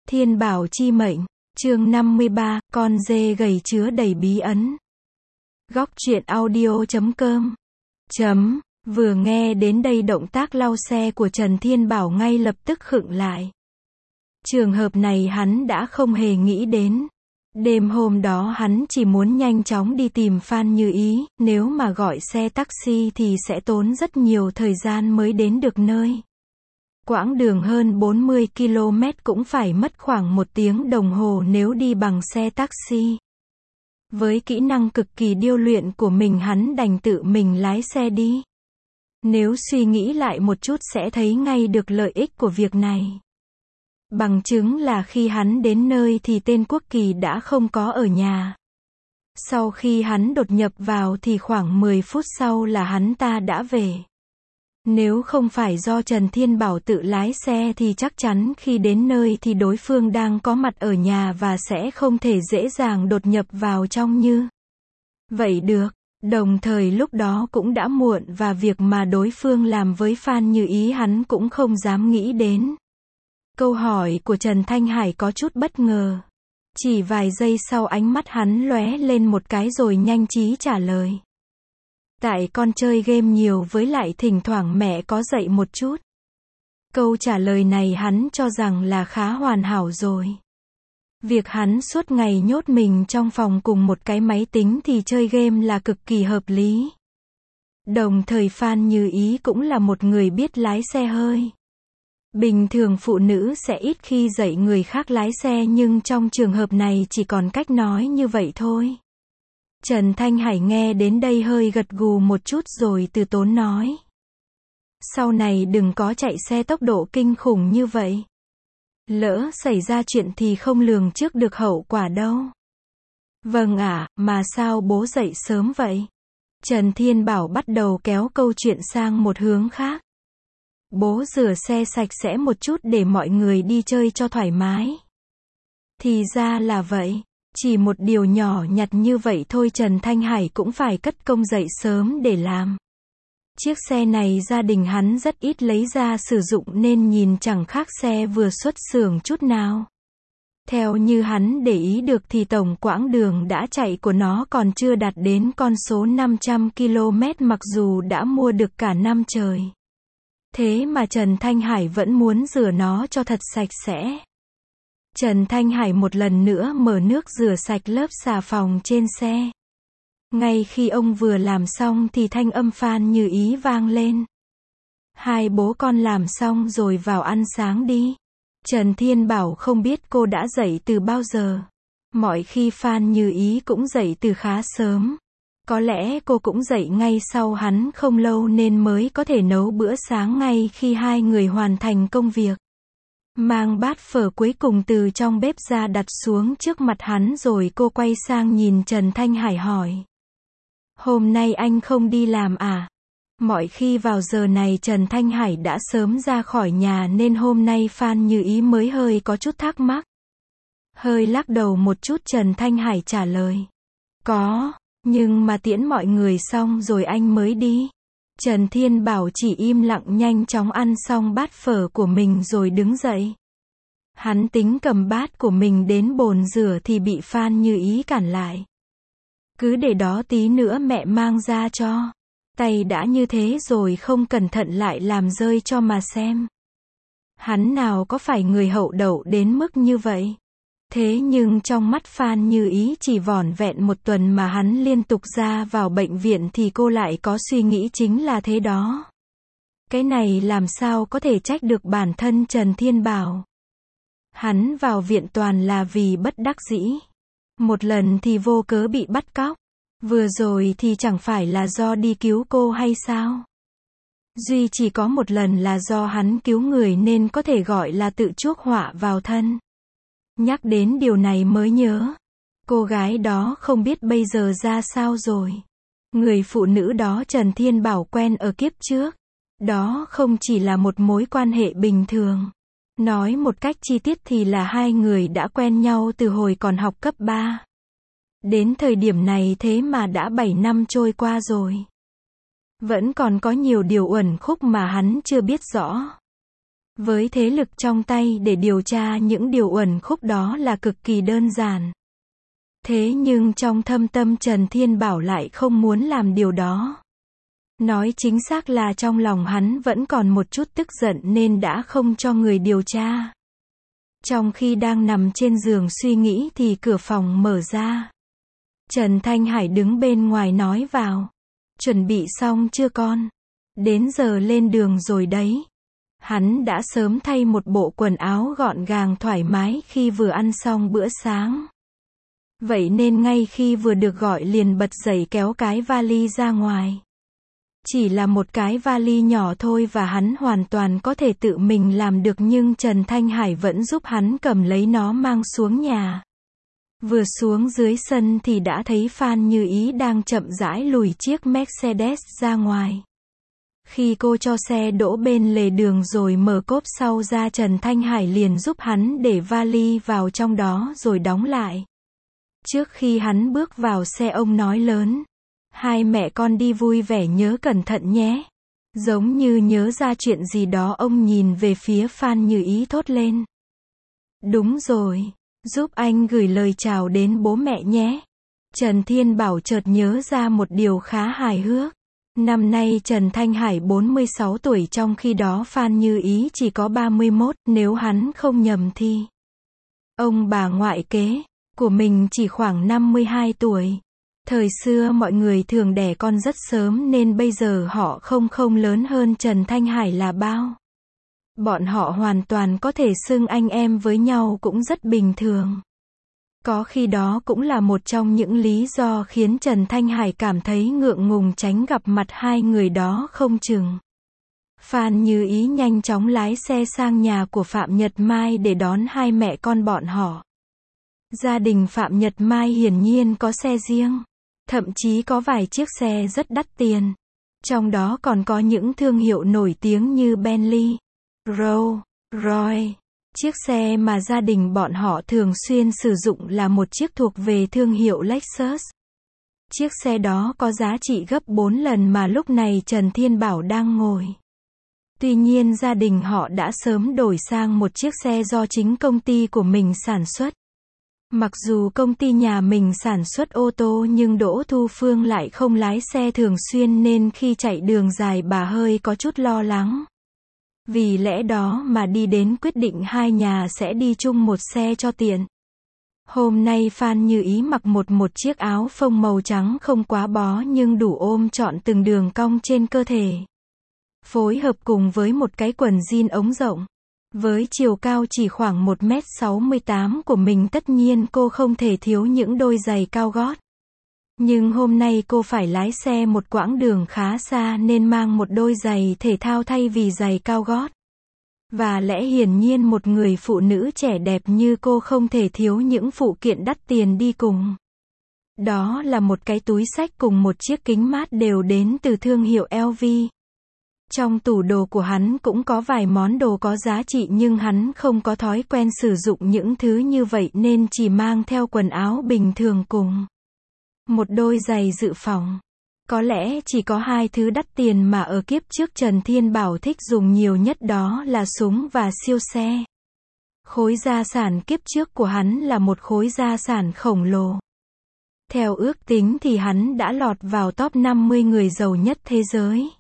Thiên Bảo chi mệnh, chương 53, con dê gầy chứa đầy bí ẩn. Góc truyện audio.com. Vừa nghe đến đây động tác lau xe của Trần Thiên Bảo ngay lập tức khựng lại. Trường hợp này hắn đã không hề nghĩ đến. Đêm hôm đó hắn chỉ muốn nhanh chóng đi tìm Phan Như Ý, nếu mà gọi xe taxi thì sẽ tốn rất nhiều thời gian mới đến được nơi. Quãng đường hơn 40 km cũng phải mất khoảng 1 tiếng đồng hồ nếu đi bằng xe taxi. Với kỹ năng cực kỳ điêu luyện của mình hắn đành tự mình lái xe đi. Nếu suy nghĩ lại một chút sẽ thấy ngay được lợi ích của việc này. Bằng chứng là khi hắn đến nơi thì tên Quốc Kỳ đã không có ở nhà. Sau khi hắn đột nhập vào thì khoảng 10 phút sau là hắn ta đã về. Nếu không phải do Trần Thiên Bảo tự lái xe thì chắc chắn khi đến nơi thì đối phương đang có mặt ở nhà và sẽ không thể dễ dàng đột nhập vào trong như vậy được. Đồng thời lúc đó cũng đã muộn và việc mà đối phương làm với Phan Như Ý hắn cũng không dám nghĩ đến. Câu hỏi của Trần Thanh Hải có chút bất ngờ. Chỉ vài giây sau ánh mắt hắn lóe lên một cái rồi nhanh trí trả lời. Tại con chơi game nhiều với lại thỉnh thoảng mẹ có dạy một chút. Câu trả lời này hắn cho rằng là khá hoàn hảo rồi. Việc hắn suốt ngày nhốt mình trong phòng cùng một cái máy tính thì chơi game là cực kỳ hợp lý. Đồng thời Phan Như Ý cũng là một người biết lái xe hơi. Bình thường phụ nữ sẽ ít khi dạy người khác lái xe nhưng trong trường hợp này chỉ còn cách nói như vậy thôi. Trần Thanh Hải nghe đến đây hơi gật gù một chút rồi từ tốn nói. Sau này đừng có chạy xe tốc độ kinh khủng như vậy. Lỡ xảy ra chuyện thì không lường trước được hậu quả đâu. Vâng ạ, mà sao bố dậy sớm vậy? Trần Thiên Bảo bắt đầu kéo câu chuyện sang một hướng khác. Bố rửa xe sạch sẽ một chút để mọi người đi chơi cho thoải mái. Thì ra là vậy. Chỉ một điều nhỏ nhặt như vậy thôi Trần Thanh Hải cũng phải cất công dậy sớm để làm. Chiếc xe này gia đình hắn rất ít lấy ra sử dụng nên nhìn chẳng khác xe vừa xuất xưởng chút nào. Theo như hắn để ý được thì tổng quãng đường đã chạy của nó còn chưa đạt đến con số 500 km mặc dù đã mua được cả năm trời. Thế mà Trần Thanh Hải vẫn muốn rửa nó cho thật sạch sẽ. Trần Thanh Hải một lần nữa mở nước rửa sạch lớp xà phòng trên xe. Ngay khi ông vừa làm xong thì thanh âm Phan Như Ý vang lên. Hai bố con làm xong rồi vào ăn sáng đi. Trần Thiên Bảo không biết cô đã dậy từ bao giờ. Mọi khi Phan Như Ý cũng dậy từ khá sớm. Có lẽ cô cũng dậy ngay sau hắn không lâu nên mới có thể nấu bữa sáng ngay khi hai người hoàn thành công việc. Mang bát phở cuối cùng từ trong bếp ra đặt xuống trước mặt hắn rồi cô quay sang nhìn Trần Thanh Hải hỏi. Hôm nay anh không đi làm à? Mọi khi vào giờ này Trần Thanh Hải đã sớm ra khỏi nhà nên hôm nay Phan Như Ý mới hơi có chút thắc mắc. Hơi lắc đầu một chút Trần Thanh Hải trả lời. Có, nhưng mà tiễn mọi người xong rồi anh mới đi. Trần Thiên Bảo chỉ im lặng nhanh chóng ăn xong bát phở của mình rồi đứng dậy. Hắn tính cầm bát của mình đến bồn rửa thì bị Phan Như Ý cản lại. Cứ để đó tí nữa mẹ mang ra cho. Tay đã như thế rồi không cẩn thận lại làm rơi cho mà xem. Hắn nào có phải người hậu đậu đến mức như vậy. Thế nhưng trong mắt Phan Như Ý chỉ vỏn vẹn 1 tuần mà hắn liên tục ra vào bệnh viện thì cô lại có suy nghĩ chính là thế đó. Cái này làm sao có thể trách được bản thân Trần Thiên Bảo. Hắn vào viện toàn là vì bất đắc dĩ. Một lần thì vô cớ bị bắt cóc. Vừa rồi thì chẳng phải là do đi cứu cô hay sao? Duy chỉ có một lần là do hắn cứu người nên có thể gọi là tự chuốc họa vào thân. Nhắc đến điều này mới nhớ. Cô gái đó không biết bây giờ ra sao rồi. Người phụ nữ đó Trần Thiên Bảo quen ở kiếp trước. Đó không chỉ là một mối quan hệ bình thường. Nói một cách chi tiết thì là hai người đã quen nhau từ hồi còn học cấp 3. Đến thời điểm này thế mà đã 7 năm trôi qua rồi. Vẫn còn có nhiều điều uẩn khúc mà hắn chưa biết rõ. Với thế lực trong tay để điều tra những điều uẩn khúc đó là cực kỳ đơn giản. Thế nhưng trong thâm tâm Trần Thiên Bảo lại không muốn làm điều đó. Nói chính xác là trong lòng hắn vẫn còn một chút tức giận nên đã không cho người điều tra. Trong khi đang nằm trên giường suy nghĩ thì cửa phòng mở ra. Trần Thanh Hải đứng bên ngoài nói vào. Chuẩn bị xong chưa con? Đến giờ lên đường rồi đấy. Hắn đã sớm thay một bộ quần áo gọn gàng thoải mái khi vừa ăn xong bữa sáng. Vậy nên ngay khi vừa được gọi liền bật dậy kéo cái vali ra ngoài. Chỉ là một cái vali nhỏ thôi và hắn hoàn toàn có thể tự mình làm được nhưng Trần Thanh Hải vẫn giúp hắn cầm lấy nó mang xuống nhà. Vừa xuống dưới sân thì đã thấy Phan Như Ý đang chậm rãi lùi chiếc Mercedes ra ngoài. Khi cô cho xe đỗ bên lề đường rồi mở cốp sau ra Trần Thanh Hải liền giúp hắn để vali vào trong đó rồi đóng lại. Trước khi hắn bước vào xe ông nói lớn. Hai mẹ con đi vui vẻ nhớ cẩn thận nhé. Giống như nhớ ra chuyện gì đó ông nhìn về phía Phan Như Ý thốt lên. Đúng rồi, giúp anh gửi lời chào đến bố mẹ nhé. Trần Thiên Bảo chợt nhớ ra một điều khá hài hước. Năm nay Trần Thanh Hải 46 tuổi trong khi đó Phan Như Ý chỉ có 31, nếu hắn không nhầm thì. Ông bà ngoại kế của mình chỉ khoảng 52 tuổi. Thời xưa mọi người thường đẻ con rất sớm nên bây giờ họ không lớn hơn Trần Thanh Hải là bao. Bọn họ hoàn toàn có thể xưng anh em với nhau cũng rất bình thường. Có khi đó cũng là một trong những lý do khiến Trần Thanh Hải cảm thấy ngượng ngùng tránh gặp mặt hai người đó không chừng. Phan Như Ý nhanh chóng lái xe sang nhà của Phạm Nhật Mai để đón hai mẹ con bọn họ. Gia đình Phạm Nhật Mai hiển nhiên có xe riêng. Thậm chí có vài chiếc xe rất đắt tiền. Trong đó còn có những thương hiệu nổi tiếng như Bentley, Rolls Royce. Chiếc xe mà gia đình bọn họ thường xuyên sử dụng là một chiếc thuộc về thương hiệu Lexus. Chiếc xe đó có giá trị gấp 4 lần mà lúc này Trần Thiên Bảo đang ngồi. Tuy nhiên gia đình họ đã sớm đổi sang một chiếc xe do chính công ty của mình sản xuất. Mặc dù công ty nhà mình sản xuất ô tô nhưng Đỗ Thu Phương lại không lái xe thường xuyên nên khi chạy đường dài bà hơi có chút lo lắng. Vì lẽ đó mà đi đến quyết định hai nhà sẽ đi chung một xe cho tiện. Hôm nay Phan Như Ý mặc một chiếc áo phông màu trắng không quá bó nhưng đủ ôm trọn từng đường cong trên cơ thể. Phối hợp cùng với một cái quần jean ống rộng. Với chiều cao chỉ khoảng 1m68 của mình tất nhiên cô không thể thiếu những đôi giày cao gót. Nhưng hôm nay cô phải lái xe một quãng đường khá xa nên mang một đôi giày thể thao thay vì giày cao gót. Và lẽ hiển nhiên một người phụ nữ trẻ đẹp như cô không thể thiếu những phụ kiện đắt tiền đi cùng. Đó là một cái túi xách cùng một chiếc kính mát đều đến từ thương hiệu LV. Trong tủ đồ của hắn cũng có vài món đồ có giá trị nhưng hắn không có thói quen sử dụng những thứ như vậy nên chỉ mang theo quần áo bình thường cùng một đôi giày dự phòng. Có lẽ chỉ có hai thứ đắt tiền mà ở kiếp trước Trần Thiên Bảo thích dùng nhiều nhất đó là súng và siêu xe. Khối gia sản kiếp trước của hắn là một khối gia sản khổng lồ. Theo ước tính thì hắn đã lọt vào top 50 người giàu nhất thế giới.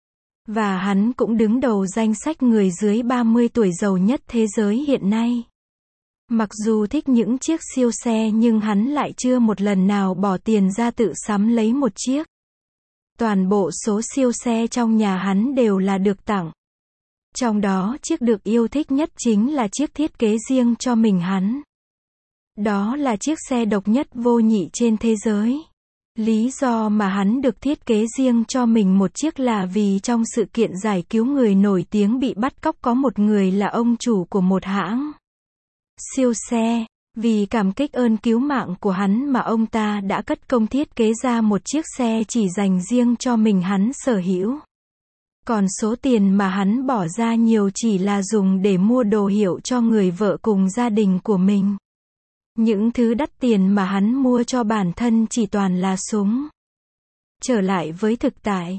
Và hắn cũng đứng đầu danh sách người dưới 30 tuổi giàu nhất thế giới hiện nay. Mặc dù thích những chiếc siêu xe nhưng hắn lại chưa một lần nào bỏ tiền ra tự sắm lấy một chiếc. Toàn bộ số siêu xe trong nhà hắn đều là được tặng. Trong đó chiếc được yêu thích nhất chính là chiếc thiết kế riêng cho mình hắn. Đó là chiếc xe độc nhất vô nhị trên thế giới. Lý do mà hắn được thiết kế riêng cho mình một chiếc là vì trong sự kiện giải cứu người nổi tiếng bị bắt cóc có một người là ông chủ của một hãng siêu xe. Vì cảm kích ơn cứu mạng của hắn mà ông ta đã cất công thiết kế ra một chiếc xe chỉ dành riêng cho mình hắn sở hữu. Còn số tiền mà hắn bỏ ra nhiều chỉ là dùng để mua đồ hiệu cho người vợ cùng gia đình của mình. Những thứ đắt tiền mà hắn mua cho bản thân chỉ toàn là súng. Trở lại với thực tại.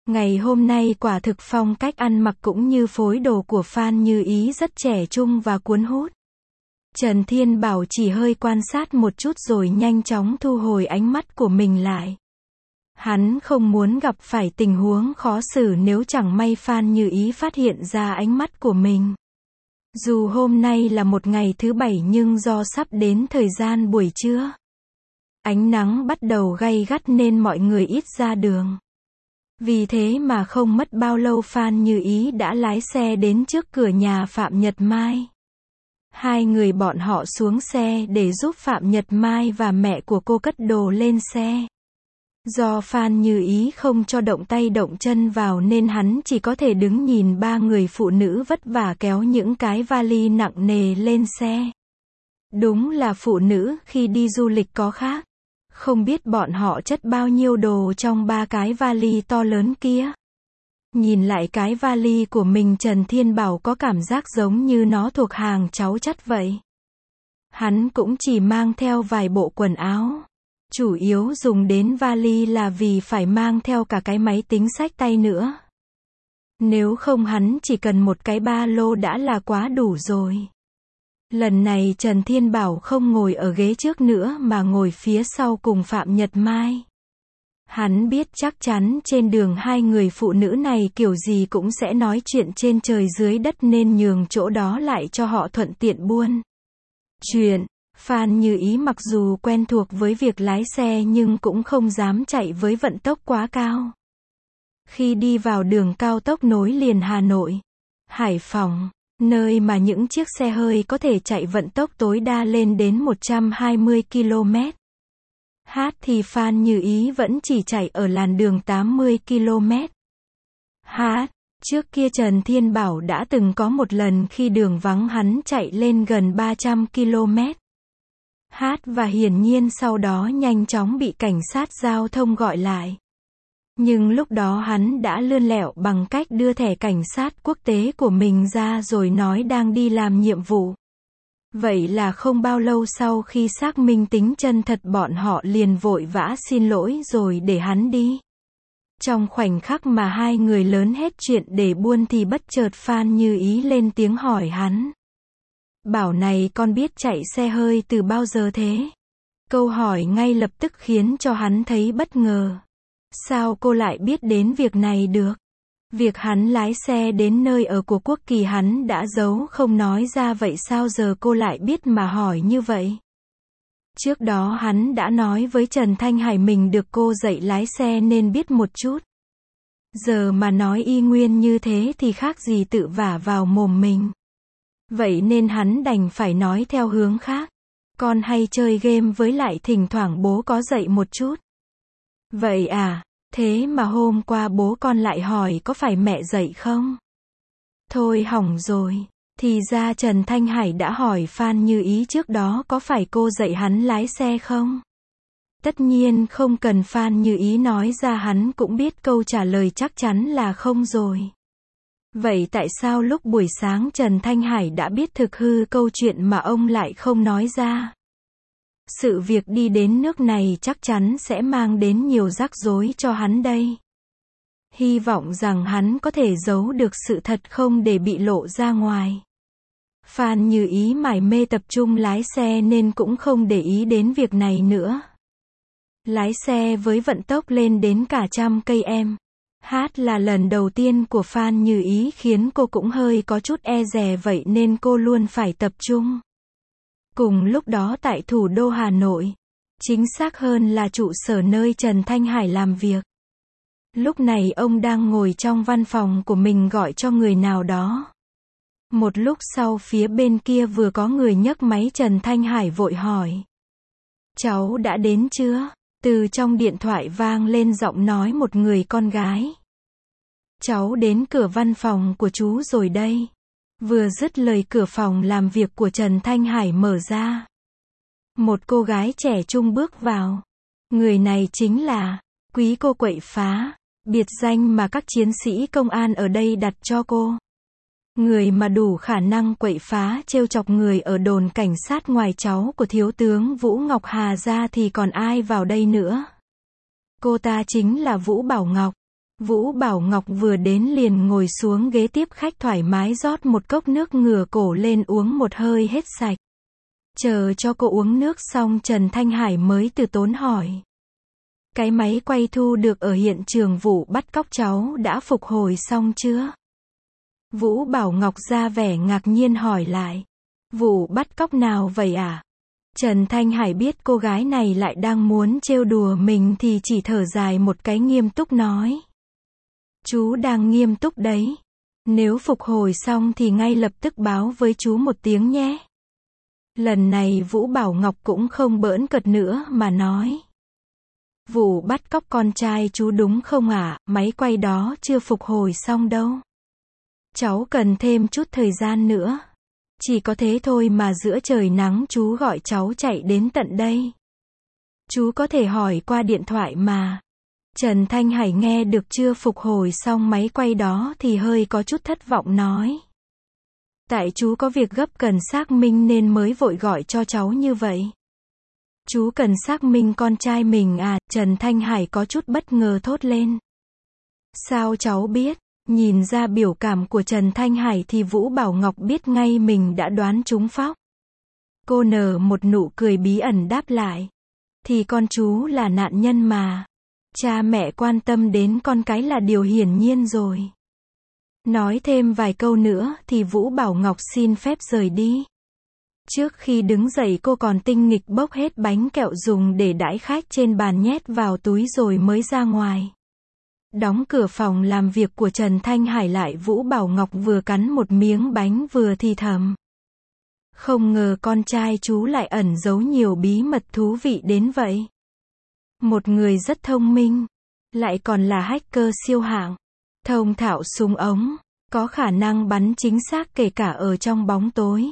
Ngày hôm nay quả thực phong cách ăn mặc cũng như phối đồ của Phan Như Ý rất trẻ trung và cuốn hút. Trần Thiên Bảo chỉ hơi quan sát một chút rồi nhanh chóng thu hồi ánh mắt của mình lại. Hắn không muốn gặp phải tình huống khó xử nếu chẳng may Phan Như Ý phát hiện ra ánh mắt của mình. Dù hôm nay là một ngày thứ bảy nhưng do sắp đến thời gian buổi trưa, ánh nắng bắt đầu gay gắt nên mọi người ít ra đường. Vì thế mà không mất bao lâu Phan Như Ý đã lái xe đến trước cửa nhà Phạm Nhật Mai. Hai người bọn họ xuống xe để giúp Phạm Nhật Mai và mẹ của cô cất đồ lên xe. Do Phan Như Ý không cho động tay động chân vào nên hắn chỉ có thể đứng nhìn ba người phụ nữ vất vả kéo những cái vali nặng nề lên xe. Đúng là phụ nữ khi đi du lịch có khác. Không biết bọn họ chất bao nhiêu đồ trong ba cái vali to lớn kia. Nhìn lại cái vali của mình Trần Thiên Bảo có cảm giác giống như nó thuộc hàng cháu chắt vậy. Hắn cũng chỉ mang theo vài bộ quần áo. Chủ yếu dùng đến vali là vì phải mang theo cả cái máy tính xách tay nữa. Nếu không hắn chỉ cần một cái ba lô đã là quá đủ rồi. Lần này Trần Thiên Bảo không ngồi ở ghế trước nữa mà ngồi phía sau cùng Phạm Nhật Mai. Hắn biết chắc chắn trên đường hai người phụ nữ này kiểu gì cũng sẽ nói chuyện trên trời dưới đất nên nhường chỗ đó lại cho họ thuận tiện buôn chuyện. Phan Như Ý mặc dù quen thuộc với việc lái xe nhưng cũng không dám chạy với vận tốc quá cao. Khi đi vào đường cao tốc nối liền Hà Nội, Hải Phòng, nơi mà những chiếc xe hơi có thể chạy vận tốc tối đa lên đến 120 km/h thì Phan Như Ý vẫn chỉ chạy ở làn đường 80 km/h. Trước kia Trần Thiên Bảo đã từng có một lần khi đường vắng hắn chạy lên gần 300 km/h và hiển nhiên sau đó nhanh chóng bị cảnh sát giao thông gọi lại. Nhưng lúc đó hắn đã lươn lẹo bằng cách đưa thẻ cảnh sát quốc tế của mình ra rồi nói đang đi làm nhiệm vụ. Vậy là không bao lâu sau khi xác minh tính chân thật bọn họ liền vội vã xin lỗi rồi để hắn đi. Trong khoảnh khắc mà hai người lớn hết chuyện để buôn thì bất chợt Phan Như Ý lên tiếng hỏi hắn. Bảo này con biết chạy xe hơi từ bao giờ thế? Câu hỏi ngay lập tức khiến cho hắn thấy bất ngờ. Sao cô lại biết đến việc này được? Việc hắn lái xe đến nơi ở của Quốc Kỳ hắn đã giấu không nói ra vậy sao giờ cô lại biết mà hỏi như vậy? Trước đó hắn đã nói với Trần Thanh Hải mình được cô dạy lái xe nên biết một chút. Giờ mà nói y nguyên như thế thì khác gì tự vả vào mồm mình. Vậy nên hắn đành phải nói theo hướng khác. Con hay chơi game với lại thỉnh thoảng bố có dạy một chút. Vậy à, thế mà hôm qua bố con lại hỏi có phải mẹ dạy không? Thôi hỏng rồi. Thì ra Trần Thanh Hải đã hỏi Phan Như Ý trước đó có phải cô dạy hắn lái xe không? Tất nhiên không cần Phan Như Ý nói ra hắn cũng biết câu trả lời chắc chắn là không rồi. Vậy tại sao lúc buổi sáng Trần Thanh Hải đã biết thực hư câu chuyện mà ông lại không nói ra? Sự việc đi đến nước này chắc chắn sẽ mang đến nhiều rắc rối cho hắn đây. Hy vọng rằng hắn có thể giấu được sự thật không để bị lộ ra ngoài. Phan Như Ý mải mê tập trung lái xe nên cũng không để ý đến việc này nữa. Lái xe với vận tốc lên đến cả 100 km/h là lần đầu tiên của Phan Như Ý khiến cô cũng hơi có chút e dè vậy nên cô luôn phải tập trung. Cùng lúc đó tại thủ đô Hà Nội, chính xác hơn là trụ sở nơi Trần Thanh Hải làm việc. Lúc này ông đang ngồi trong văn phòng của mình gọi cho người nào đó. Một lúc sau phía bên kia vừa có người nhấc máy Trần Thanh Hải vội hỏi. Cháu đã đến chưa? Từ trong điện thoại vang lên giọng nói một người con gái. Cháu đến cửa văn phòng của chú rồi đây. Vừa dứt lời cửa phòng làm việc của Trần Thanh Hải mở ra. Một cô gái trẻ trung bước vào. Người này chính là Quý cô Quậy Phá, biệt danh mà các chiến sĩ công an ở đây đặt cho cô. Người mà đủ khả năng quậy phá trêu chọc người ở đồn cảnh sát ngoài cháu của thiếu tướng Vũ Ngọc Hà ra thì còn ai vào đây nữa. Cô ta chính là Vũ Bảo Ngọc. Vũ Bảo Ngọc vừa đến liền ngồi xuống ghế tiếp khách thoải mái rót một cốc nước ngửa cổ lên uống một hơi hết sạch. Chờ cho cô uống nước xong Trần Thanh Hải mới từ tốn hỏi. Cái máy quay thu được ở hiện trường vụ bắt cóc cháu đã phục hồi xong chưa? Vũ Bảo Ngọc ra vẻ ngạc nhiên hỏi lại. Vụ bắt cóc nào vậy à? Trần Thanh Hải biết cô gái này lại đang muốn trêu đùa mình thì chỉ thở dài một cái nghiêm túc nói. Chú đang nghiêm túc đấy. Nếu phục hồi xong thì ngay lập tức báo với chú một tiếng nhé. Lần này Vũ Bảo Ngọc cũng không bỡn cợt nữa mà nói. Vụ bắt cóc con trai chú đúng không ạ? Máy quay đó chưa phục hồi xong đâu. Cháu cần thêm chút thời gian nữa. Chỉ có thế thôi mà giữa trời nắng chú gọi cháu chạy đến tận đây. Chú có thể hỏi qua điện thoại mà. Trần Thanh Hải nghe được chưa phục hồi xong máy quay đó thì hơi có chút thất vọng nói. Tại chú có việc gấp cần xác minh nên mới vội gọi cho cháu như vậy. Chú cần xác minh con trai mình à? Trần Thanh Hải có chút bất ngờ thốt lên. Sao cháu biết? Nhìn ra biểu cảm của Trần Thanh Hải thì Vũ Bảo Ngọc biết ngay mình đã đoán trúng phóc. Cô nở một nụ cười bí ẩn đáp lại. Thì con chú là nạn nhân mà. Cha mẹ quan tâm đến con cái là điều hiển nhiên rồi. Nói thêm vài câu nữa thì Vũ Bảo Ngọc xin phép rời đi. Trước khi đứng dậy cô còn tinh nghịch bốc hết bánh kẹo dùng để đãi khách trên bàn nhét vào túi rồi mới ra ngoài. Đóng cửa phòng làm việc của Trần Thanh Hải lại Vũ Bảo Ngọc vừa cắn một miếng bánh vừa thì thầm. Không ngờ con trai chú lại ẩn giấu nhiều bí mật thú vị đến vậy. Một người rất thông minh, lại còn là hacker siêu hạng, thông thạo súng ống, có khả năng bắn chính xác kể cả ở trong bóng tối.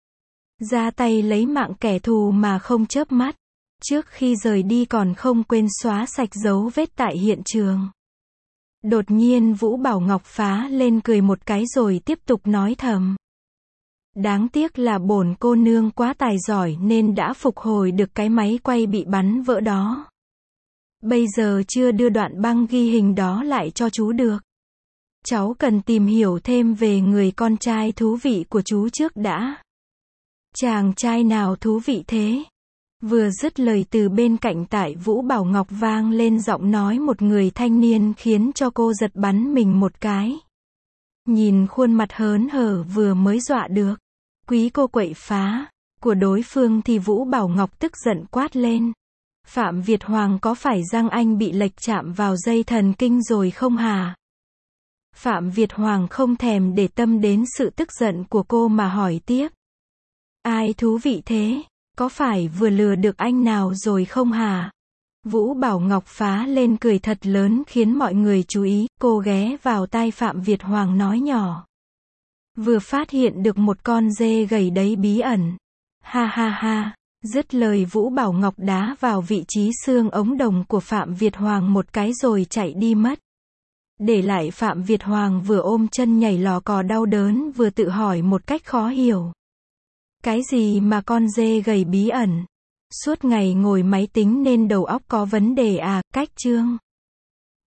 Ra tay lấy mạng kẻ thù mà không chớp mắt. Trước khi rời đi còn không quên xóa sạch dấu vết tại hiện trường. Đột nhiên Vũ Bảo Ngọc phá lên cười một cái rồi tiếp tục nói thầm. Đáng tiếc là bổn cô nương quá tài giỏi nên đã phục hồi được cái máy quay bị bắn vỡ đó. Bây giờ chưa đưa đoạn băng ghi hình đó lại cho chú được. Cháu cần tìm hiểu thêm về người con trai thú vị của chú trước đã. Chàng trai nào thú vị thế? Vừa dứt lời từ bên cạnh tại Vũ Bảo Ngọc vang lên giọng nói một người thanh niên khiến cho cô giật bắn mình một cái. Nhìn khuôn mặt hớn hở vừa mới dọa được. Quý cô quậy phá của đối phương thì Vũ Bảo Ngọc tức giận quát lên. Phạm Việt Hoàng có phải răng anh bị lệch chạm vào dây thần kinh rồi không hả? Phạm Việt Hoàng không thèm để tâm đến sự tức giận của cô mà hỏi tiếp. Ai thú vị thế? Có phải vừa lừa được anh nào rồi không hả? Vũ Bảo Ngọc phá lên cười thật lớn khiến mọi người chú ý, cô ghé vào tai Phạm Việt Hoàng nói nhỏ. Vừa phát hiện được một con dê gầy đấy bí ẩn. Ha ha ha, dứt lời Vũ Bảo Ngọc đá vào vị trí xương ống đồng của Phạm Việt Hoàng một cái rồi chạy đi mất. Để lại Phạm Việt Hoàng vừa ôm chân nhảy lò cò đau đớn vừa tự hỏi một cách khó hiểu. Cái gì mà con dê gầy bí ẩn? Suốt ngày ngồi máy tính nên đầu óc có vấn đề à? Cách chương